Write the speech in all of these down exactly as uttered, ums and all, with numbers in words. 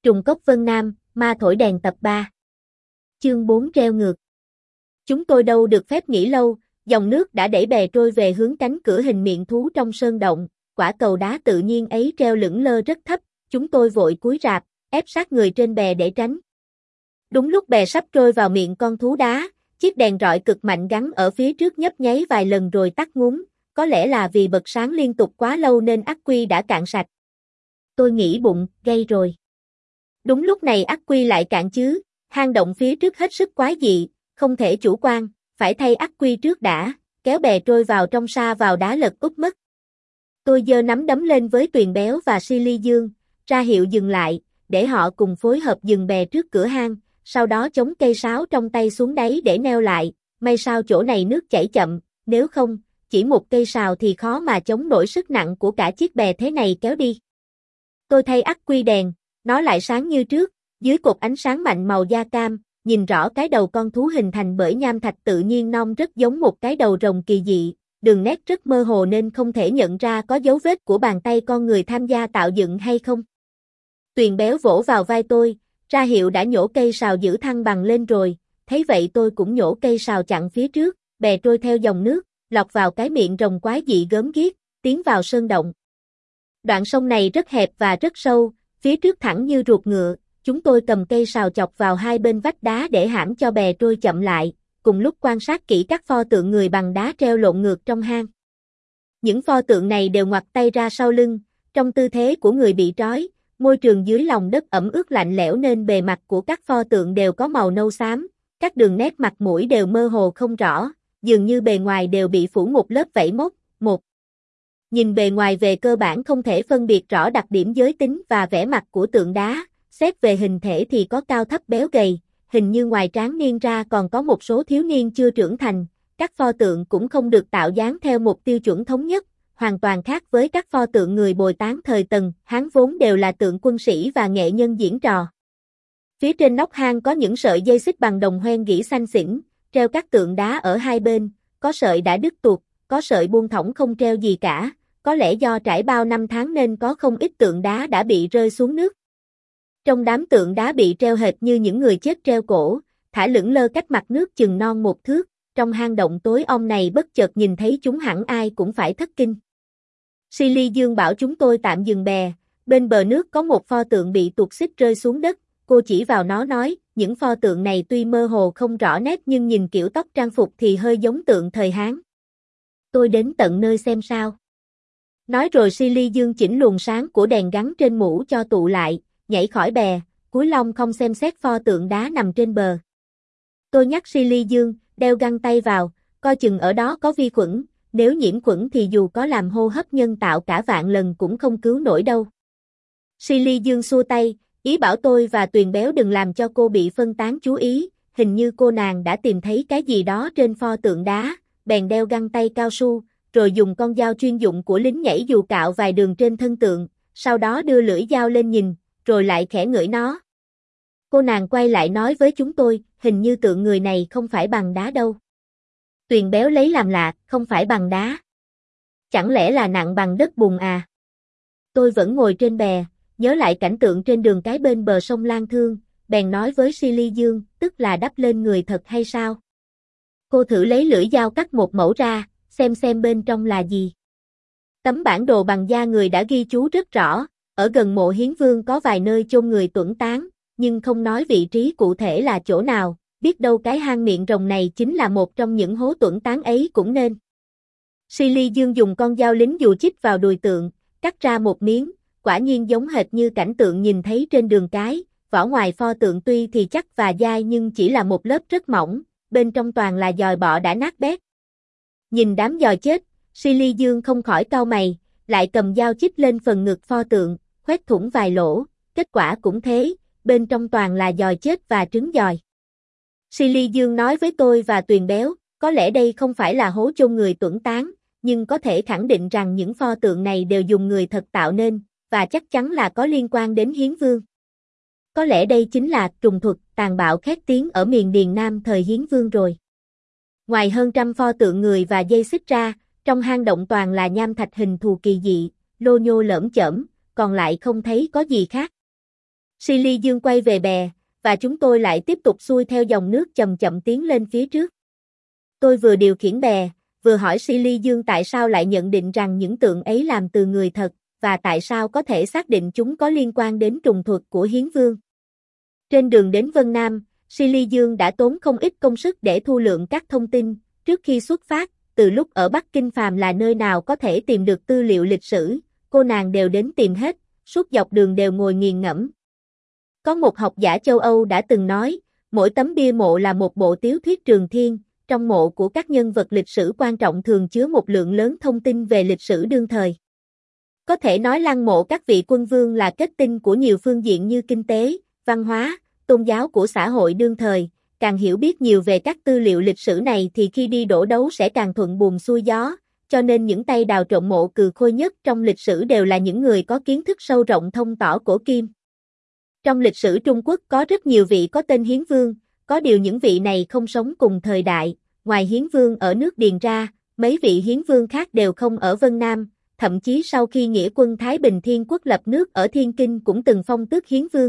Trùng cốc Vân Nam, ma thổi đèn tập ba. Chương bốn treo ngược. Chúng tôi đâu được phép nghỉ lâu, dòng nước đã đẩy bè trôi về hướng cánh cửa hình miệng thú trong sơn động, quả cầu đá tự nhiên ấy treo lững lơ rất thấp, chúng tôi vội cúi rạp, ép sát người trên bè để tránh. Đúng lúc bè sắp trôi vào miệng con thú đá, chiếc đèn rọi cực mạnh gắn ở phía trước nhấp nháy vài lần rồi tắt ngúm, có lẽ là vì bật sáng liên tục quá lâu nên ắc quy đã cạn sạch. Tôi nghĩ bụng, gây rồi. Đúng lúc này ắc quy lại cạn chứ, hang động phía trước hết sức quái dị, không thể chủ quan, phải thay ắc quy trước đã, kéo bè trôi vào trong sa vào đá lật úp mất. Tôi giơ nắm đấm lên với Tuyền Béo và Silly Dương, ra hiệu dừng lại, để họ cùng phối hợp dừng bè trước cửa hang, sau đó chống cây sáo trong tay xuống đáy để neo lại, may sao chỗ này nước chảy chậm, nếu không, chỉ một cây sào thì khó mà chống nổi sức nặng của cả chiếc bè thế này kéo đi. Tôi thay ắc quy đèn, nó lại sáng như trước, dưới cột ánh sáng mạnh màu da cam, nhìn rõ cái đầu con thú hình thành bởi nham thạch tự nhiên non rất giống một cái đầu rồng kỳ dị, đường nét rất mơ hồ nên không thể nhận ra có dấu vết của bàn tay con người tham gia tạo dựng hay không. Tuyền Béo vỗ vào vai tôi, ra hiệu đã nhổ cây sào giữ thăng bằng lên rồi, thấy vậy tôi cũng nhổ cây sào chặn phía trước, bè trôi theo dòng nước, lọt vào cái miệng rồng quái dị gớm ghiếc, tiến vào sơn động. Đoạn sông này rất hẹp và rất sâu, phía trước thẳng như ruột ngựa, chúng tôi cầm cây sào chọc vào hai bên vách đá để hãm cho bè trôi chậm lại, cùng lúc quan sát kỹ các pho tượng người bằng đá treo lộn ngược trong hang. Những pho tượng này đều ngoặt tay ra sau lưng, trong tư thế của người bị trói, môi trường dưới lòng đất ẩm ướt lạnh lẽo nên bề mặt của các pho tượng đều có màu nâu xám, các đường nét mặt mũi đều mơ hồ không rõ, dường như bề ngoài đều bị phủ một lớp vảy mốc, một. Nhìn bề ngoài về cơ bản không thể phân biệt rõ đặc điểm giới tính và vẻ mặt của tượng đá, xét về hình thể thì có cao thấp béo gầy, hình như ngoài tráng niên ra còn có một số thiếu niên chưa trưởng thành, các pho tượng cũng không được tạo dáng theo một tiêu chuẩn thống nhất, hoàn toàn khác với các pho tượng người Bồi Tán thời Tần, Hán vốn đều là tượng quân sĩ và nghệ nhân diễn trò. Phía trên nóc hang có những sợi dây xích bằng đồng hoen gỉ xanh xỉn, treo các tượng đá ở hai bên, có sợi đã đứt tuột, có sợi buông thõng không treo gì cả, có lẽ do trải bao năm tháng nên có không ít tượng đá đã bị rơi xuống nước. Trong đám tượng đá bị treo hệt như những người chết treo cổ, thả lững lơ cách mặt nước chừng non một thước, trong hang động tối om này bất chợt nhìn thấy chúng hẳn ai cũng phải thất kinh. Silly Dương bảo chúng tôi tạm dừng bè, bên bờ nước có một pho tượng bị tuột xích rơi xuống đất, cô chỉ vào nó nói, những pho tượng này tuy mơ hồ không rõ nét nhưng nhìn kiểu tóc trang phục thì hơi giống tượng thời Hán. Tôi đến tận nơi xem sao. Nói rồi Silly Dương chỉnh luồng sáng của đèn gắn trên mũ cho tụ lại, nhảy khỏi bè, cúi lông không xem xét pho tượng đá nằm trên bờ. Tôi nhắc Silly Dương, đeo găng tay vào, coi chừng ở đó có vi khuẩn, nếu nhiễm khuẩn thì dù có làm hô hấp nhân tạo cả vạn lần cũng không cứu nổi đâu. Silly Dương xua tay, ý bảo tôi và Tuyền Béo đừng làm cho cô bị phân tán chú ý, hình như cô nàng đã tìm thấy cái gì đó trên pho tượng đá, bèn đeo găng tay cao su, rồi dùng con dao chuyên dụng của lính nhảy dù cạo vài đường trên thân tượng, sau đó đưa lưỡi dao lên nhìn, rồi lại khẽ ngửi nó. Cô nàng quay lại nói với chúng tôi, hình như tượng người này không phải bằng đá đâu. Tuyền Béo lấy làm lạ, không phải bằng đá. Chẳng lẽ là nặng bằng đất bùn à? Tôi vẫn ngồi trên bè, nhớ lại cảnh tượng trên đường cái bên bờ sông Lan Thương, bèn nói với Silly Dương, tức là đắp lên người thật hay sao? Cô thử lấy lưỡi dao cắt một mẩu ra, xem xem bên trong là gì. Tấm bản đồ bằng da người đã ghi chú rất rõ, ở gần mộ Hiến Vương có vài nơi chôn người tuẫn tán, nhưng không nói vị trí cụ thể là chỗ nào, biết đâu cái hang miệng rồng này chính là một trong những hố tuẫn tán ấy cũng nên. Silly Dương dùng con dao lính dù chích vào đùi tượng, cắt ra một miếng, quả nhiên giống hệt như cảnh tượng nhìn thấy trên đường cái, vỏ ngoài pho tượng tuy thì chắc và dai nhưng chỉ là một lớp rất mỏng, bên trong toàn là giòi bọ đã nát bét. Nhìn đám giòi chết, Silly Dương không khỏi cau mày, lại cầm dao chích lên phần ngực pho tượng, khoét thủng vài lỗ, kết quả cũng thế, bên trong toàn là giòi chết và trứng giòi. Silly Dương nói với tôi và Tuyền Béo, có lẽ đây không phải là hố chôn người tuẫn tán, nhưng có thể khẳng định rằng những pho tượng này đều dùng người thật tạo nên, và chắc chắn là có liên quan đến Hiến Vương. Có lẽ đây chính là trùng thuật tàn bạo khét tiếng ở miền Điền Nam thời Hiến Vương rồi. Ngoài hơn trăm pho tượng người và dây xích ra, trong hang động toàn là nham thạch hình thù kỳ dị, lô nhô lởm chởm, còn lại không thấy có gì khác. Silly Dương quay về bè, và chúng tôi lại tiếp tục xuôi theo dòng nước chậm chậm tiến lên phía trước. Tôi vừa điều khiển bè, vừa hỏi Silly Dương tại sao lại nhận định rằng những tượng ấy làm từ người thật, và tại sao có thể xác định chúng có liên quan đến trùng thuật của Hiến Vương. Trên đường đến Vân Nam, Silly Dương đã tốn không ít công sức để thu lượm các thông tin. Trước khi xuất phát, từ lúc ở Bắc Kinh phàm là nơi nào có thể tìm được tư liệu lịch sử, cô nàng đều đến tìm hết, suốt dọc đường đều ngồi nghiền ngẫm. Có một học giả châu Âu đã từng nói, mỗi tấm bia mộ là một bộ tiểu thuyết trường thiên, trong mộ của các nhân vật lịch sử quan trọng thường chứa một lượng lớn thông tin về lịch sử đương thời. Có thể nói lăng mộ các vị quân vương là kết tinh của nhiều phương diện như kinh tế, văn hóa, tôn giáo của xã hội đương thời. Càng hiểu biết nhiều về các tư liệu lịch sử này thì khi đi đổ đấu sẽ càng thuận buồm xuôi gió, cho nên những tay đào trộm mộ cừ khôi nhất trong lịch sử đều là những người có kiến thức sâu rộng thông tỏ cổ kim. Trong lịch sử Trung Quốc có rất nhiều vị có tên Hiến Vương, có điều những vị này không sống cùng thời đại, ngoài Hiến Vương ở nước Điền ra, mấy vị Hiến Vương khác đều không ở Vân Nam, thậm chí sau khi nghĩa quân Thái Bình Thiên Quốc lập nước ở Thiên Kinh cũng từng phong tước Hiến Vương.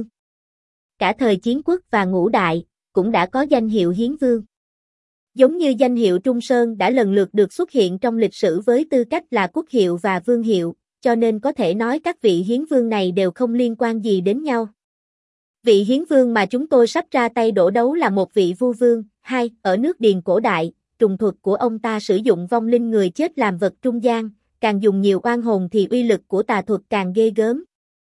Cả thời Chiến Quốc và Ngũ Đại, cũng đã có danh hiệu Hiến Vương. Giống như danh hiệu Trung Sơn đã lần lượt được xuất hiện trong lịch sử với tư cách là quốc hiệu và vương hiệu, cho nên có thể nói các vị Hiến Vương này đều không liên quan gì đến nhau. Vị Hiến Vương mà chúng tôi sắp ra tay đổ đấu là một vị Vu Vương. Hai, ở nước Điền cổ đại, trùng thuật của ông ta sử dụng vong linh người chết làm vật trung gian, càng dùng nhiều oan hồn thì uy lực của tà thuật càng ghê gớm.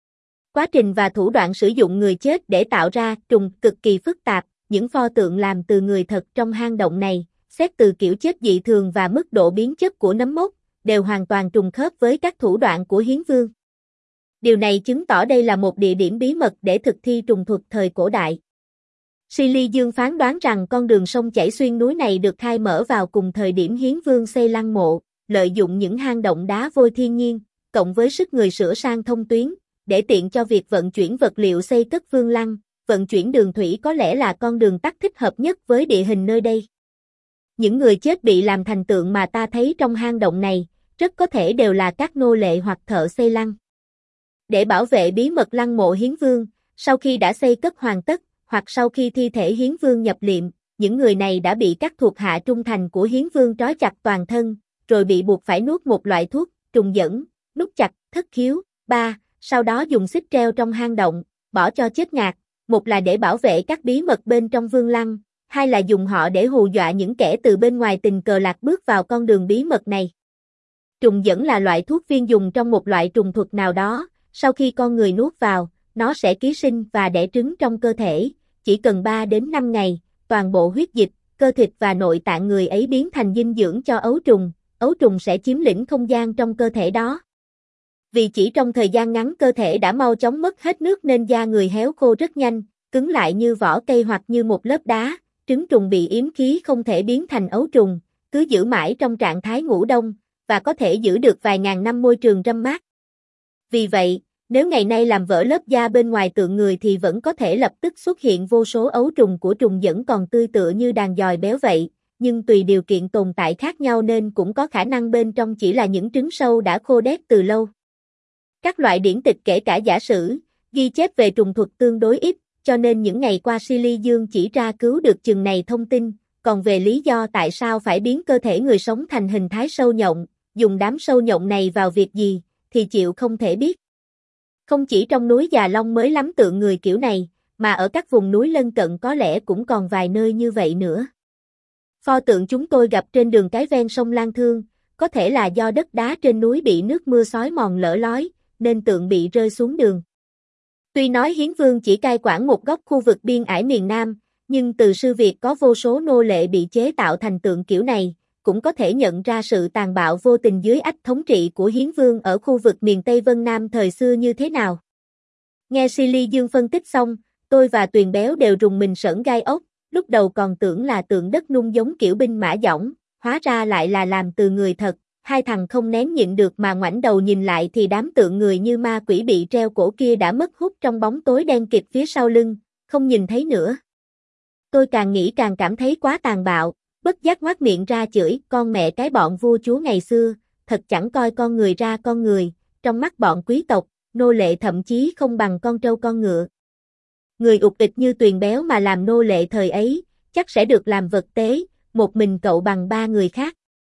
Quá trình và thủ đoạn sử dụng người chết để tạo ra trùng cực kỳ phức tạp. Những pho tượng làm từ người thật trong hang động này, xét từ kiểu chết dị thường và mức độ biến chất của nấm mốc, đều hoàn toàn trùng khớp với các thủ đoạn của Hiến Vương. Điều này chứng tỏ đây là một địa điểm bí mật để thực thi trùng thuật thời cổ đại. Silly Dương phán đoán rằng con đường sông chảy xuyên núi này được khai mở vào cùng thời điểm Hiến Vương xây lăng mộ, lợi dụng những hang động đá vôi thiên nhiên, cộng với sức người sửa sang thông tuyến, để tiện cho việc vận chuyển vật liệu xây cất vương lăng. Vận chuyển đường thủy có lẽ là con đường tắt thích hợp nhất với địa hình nơi đây. Những người chết bị làm thành tượng mà ta thấy trong hang động này, rất có thể đều là các nô lệ hoặc thợ xây lăng. Để bảo vệ bí mật lăng mộ Hiến Vương, sau khi đã xây cất hoàn tất, hoặc sau khi thi thể Hiến Vương nhập liệm, những người này đã bị các thuộc hạ trung thành của Hiến Vương trói chặt toàn thân, rồi bị buộc phải nuốt một loại thuốc, trùng dẫn, nút chặt, thất khiếu. Ba, sau đó dùng xích treo trong hang động, bỏ cho chết ngạt. Một là để bảo vệ các bí mật bên trong vương lăng, hai là dùng họ để hù dọa những kẻ từ bên ngoài tình cờ lạc bước vào con đường bí mật này. Trùng dẫn là loại thuốc viên dùng trong một loại trùng thuật nào đó, sau khi con người nuốt vào, nó sẽ ký sinh và đẻ trứng trong cơ thể, chỉ cần ba đến năm ngày, toàn bộ huyết dịch, cơ thịt và nội tạng người ấy biến thành dinh dưỡng cho ấu trùng, ấu trùng sẽ chiếm lĩnh không gian trong cơ thể đó. Vì chỉ trong thời gian ngắn cơ thể đã mau chóng mất hết nước nên da người héo khô rất nhanh, cứng lại như vỏ cây hoặc như một lớp đá, trứng trùng bị yếm khí không thể biến thành ấu trùng, cứ giữ mãi trong trạng thái ngủ đông, và có thể giữ được vài ngàn năm môi trường râm mát. Vì vậy, nếu ngày nay làm vỡ lớp da bên ngoài tượng người thì vẫn có thể lập tức xuất hiện vô số ấu trùng của trùng dẫn còn tươi tựa như đàn dòi béo vậy, nhưng tùy điều kiện tồn tại khác nhau nên cũng có khả năng bên trong chỉ là những trứng sâu đã khô đét từ lâu. Các loại điển tịch kể cả giả sử, ghi chép về trùng thuật tương đối ít, cho nên những ngày qua Silly Dương chỉ tra cứu được chừng này thông tin, còn về lý do tại sao phải biến cơ thể người sống thành hình thái sâu nhộng, dùng đám sâu nhộng này vào việc gì, thì chịu không thể biết. Không chỉ trong núi Già Long mới lắm tượng người kiểu này, mà ở các vùng núi lân cận có lẽ cũng còn vài nơi như vậy nữa. Pho tượng chúng tôi gặp trên đường cái ven sông Lan Thương, có thể là do đất đá trên núi bị nước mưa xói mòn lở lói, nên tượng bị rơi xuống đường. Tuy nói Hiến Vương chỉ cai quản một góc khu vực biên ải miền Nam, nhưng từ sự việc có vô số nô lệ bị chế tạo thành tượng kiểu này, cũng có thể nhận ra sự tàn bạo vô tình dưới ách thống trị của Hiến Vương ở khu vực miền Tây Vân Nam thời xưa như thế nào. Nghe Silly Dương phân tích xong, tôi và Tuyền Béo đều rùng mình sởn gai ốc, lúc đầu còn tưởng là tượng đất nung giống kiểu binh mã dõng, hóa ra lại là làm từ người thật. Hai thằng không nén nhịn được mà ngoảnh đầu nhìn lại thì đám tượng người như ma quỷ bị treo cổ kia đã mất hút trong bóng tối đen kịt phía sau lưng, không nhìn thấy nữa. Tôi càng nghĩ càng cảm thấy quá tàn bạo, bất giác ngoác miệng ra chửi con mẹ cái bọn vua chúa ngày xưa, thật chẳng coi con người ra con người, trong mắt bọn quý tộc, nô lệ thậm chí không bằng con trâu con ngựa. Người ụt ịch như Tuyền Béo mà làm nô lệ thời ấy, chắc sẽ được làm vật tế, một mình cậu bằng ba người khác.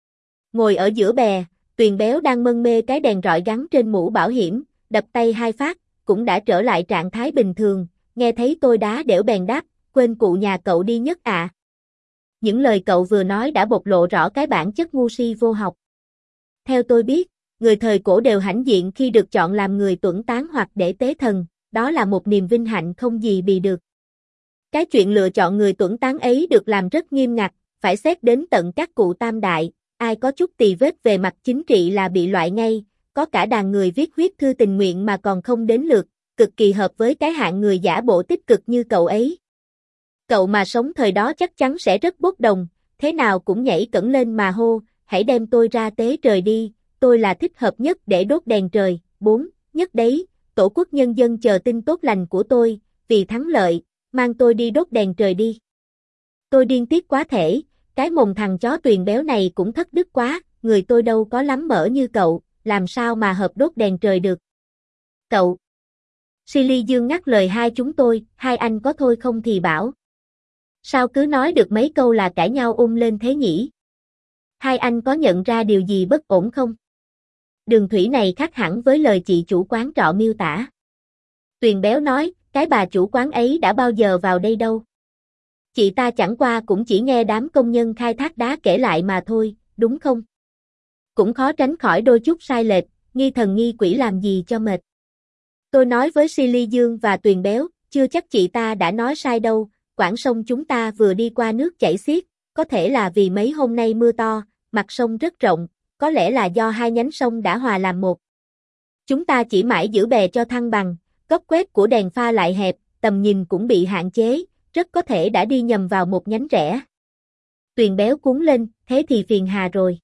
Ngồi ở giữa bè, Tuyền Béo đang mân mê cái đèn rọi gắn trên mũ bảo hiểm, đập tay hai phát, cũng đã trở lại trạng thái bình thường, nghe thấy tôi đá đểu bèn đáp, quên cụ nhà cậu đi nhất à. Những lời cậu vừa nói đã bộc lộ rõ cái bản chất ngu si vô học. Theo tôi biết, người thời cổ đều hãnh diện khi được chọn làm người tuẫn tán hoặc để tế thần, đó là một niềm vinh hạnh không gì bì được. Cái chuyện lựa chọn người tuẫn tán ấy được làm rất nghiêm ngặt, phải xét đến tận các cụ tam đại, ai có chút tì vết về mặt chính trị là bị loại ngay, có cả đàn người viết huyết thư tình nguyện mà còn không đến lượt, cực kỳ hợp với cái hạng người giả bộ tích cực như cậu ấy. Cậu mà sống thời đó chắc chắn sẽ rất bốc đồng, thế nào cũng nhảy cẫng lên mà hô, hãy đem tôi ra tế trời đi, tôi là thích hợp nhất để đốt đèn trời. Bốn. Nhất đấy, tổ quốc nhân dân chờ tin tốt lành của tôi, vì thắng lợi, mang tôi đi đốt đèn trời đi. Tôi điên tiết quá thể, cái mồm thằng chó Tuyền Béo này cũng thất đức quá, người tôi đâu có lắm mỡ như cậu, làm sao mà hợp đốt đèn trời được. Cậu. Silly Dương ngắt lời hai chúng tôi, hai anh có thôi không thì bảo. Sao cứ nói được mấy câu là cãi nhau um lên thế nhỉ? Hai anh có nhận ra điều gì bất ổn không? Đường thủy này khác hẳn với lời chị chủ quán trọ miêu tả. Tuyền Béo nói, cái bà chủ quán ấy đã bao giờ vào đây đâu. Chị ta chẳng qua cũng chỉ nghe đám công nhân khai thác đá kể lại mà thôi, đúng không? Cũng khó tránh khỏi đôi chút sai lệch, nghi thần nghi quỷ làm gì cho mệt. Tôi nói với Silly Dương và Tuyền Béo, chưa chắc chị ta đã nói sai đâu, quãng sông chúng ta vừa đi qua nước chảy xiết, có thể là vì mấy hôm nay mưa to, mặt sông rất rộng, có lẽ là do hai nhánh sông đã hòa làm một. Chúng ta chỉ mãi giữ bè cho thăng bằng, góc quét của đèn pha lại hẹp, tầm nhìn cũng bị hạn chế, rất có thể đã đi nhầm vào một nhánh rẽ. Tuyền Béo cuống lên, thế thì phiền hà rồi.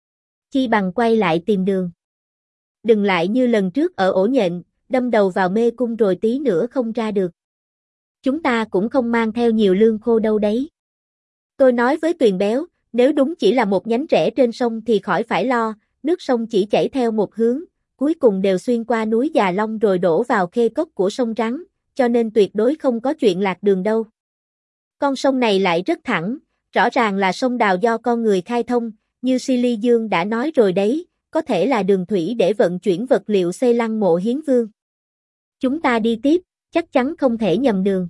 Chi bằng quay lại tìm đường. Đừng lại như lần trước ở ổ nhện, đâm đầu vào mê cung rồi tí nữa không ra được. Chúng ta cũng không mang theo nhiều lương khô đâu đấy. Tôi nói với Tuyền Béo, nếu đúng chỉ là một nhánh rẽ trên sông thì khỏi phải lo, nước sông chỉ chảy theo một hướng, cuối cùng đều xuyên qua núi Già Long rồi đổ vào khê cốc của sông Rắn, cho nên tuyệt đối không có chuyện lạc đường đâu. Con sông này lại rất thẳng, rõ ràng là sông đào do con người khai thông, như Silly Dương đã nói rồi đấy, có thể là đường thủy để vận chuyển vật liệu xây lăng mộ Hiến Vương. Chúng ta đi tiếp, chắc chắn không thể nhầm đường.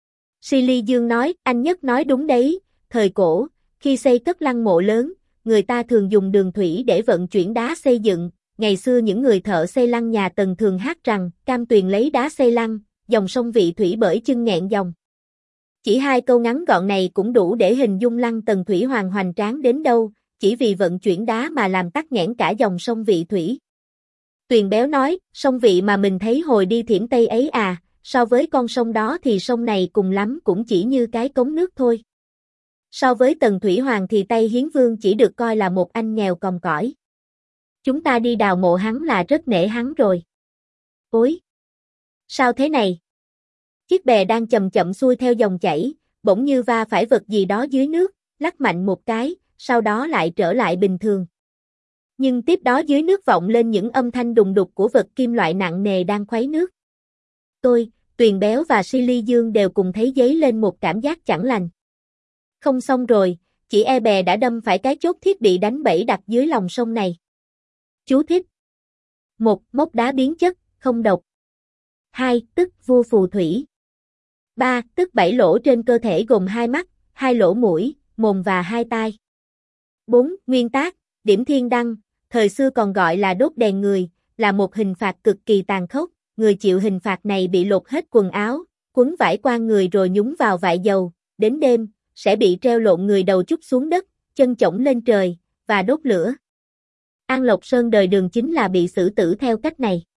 Silly Dương nói, anh Nhất nói đúng đấy, thời cổ, khi xây cất lăng mộ lớn, người ta thường dùng đường thủy để vận chuyển đá xây dựng, ngày xưa những người thợ xây lăng nhà Tần thường hát rằng, cam tuyền lấy đá xây lăng, dòng sông Vị Thủy bởi chân nghẹn dòng. Chỉ hai câu ngắn gọn này cũng đủ để hình dung lăng Tần Thủy Hoàng hoành tráng đến đâu, chỉ vì vận chuyển đá mà làm tắc nghẽn cả dòng sông Vị Thủy. Tuyền Béo nói, sông Vị mà mình thấy hồi đi Thiểm Tây ấy à, so với con sông đó thì sông này cùng lắm cũng chỉ như cái cống nước thôi. So với Tần Thủy Hoàng thì Tây Hiến Vương chỉ được coi là một anh nghèo còng cõi. Chúng ta đi đào mộ hắn là rất nể hắn rồi. Ôi! Sao thế này? Chiếc bè đang chậm chậm xuôi theo dòng chảy, bỗng như va phải vật gì đó dưới nước, lắc mạnh một cái, sau đó lại trở lại bình thường. Nhưng tiếp đó dưới nước vọng lên những âm thanh đùng đục của vật kim loại nặng nề đang khuấy nước. Tôi, Tuyền Béo và Silly Dương đều cùng thấy dấy lên một cảm giác chẳng lành. Không xong rồi, chỉ e bè đã đâm phải cái chốt thiết bị đánh bẫy đặt dưới lòng sông này. Chú thích. một. Móc đá biến chất, không độc. hai. Tức vua phù thủy. ba. Tức bảy lỗ trên cơ thể gồm hai mắt, hai lỗ mũi, mồm và hai tai. bốn. Nguyên tác, điểm thiên đăng, thời xưa còn gọi là đốt đèn người, là một hình phạt cực kỳ tàn khốc, người chịu hình phạt này bị lột hết quần áo, quấn vải qua người rồi nhúng vào vại dầu, đến đêm, sẽ bị treo lộn người đầu chút xuống đất, chân chổng lên trời, và đốt lửa. An Lộc Sơn đời Đường chính là bị xử tử theo cách này.